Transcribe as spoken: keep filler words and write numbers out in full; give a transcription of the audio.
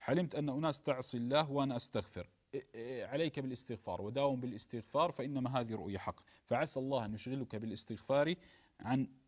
حلمت أن أناس تعصي الله وأنا أستغفر، عليك بالاستغفار وداوم بالاستغفار، فإنما هذه رؤيا حق، فعسى الله أن يشغلك بالاستغفار عن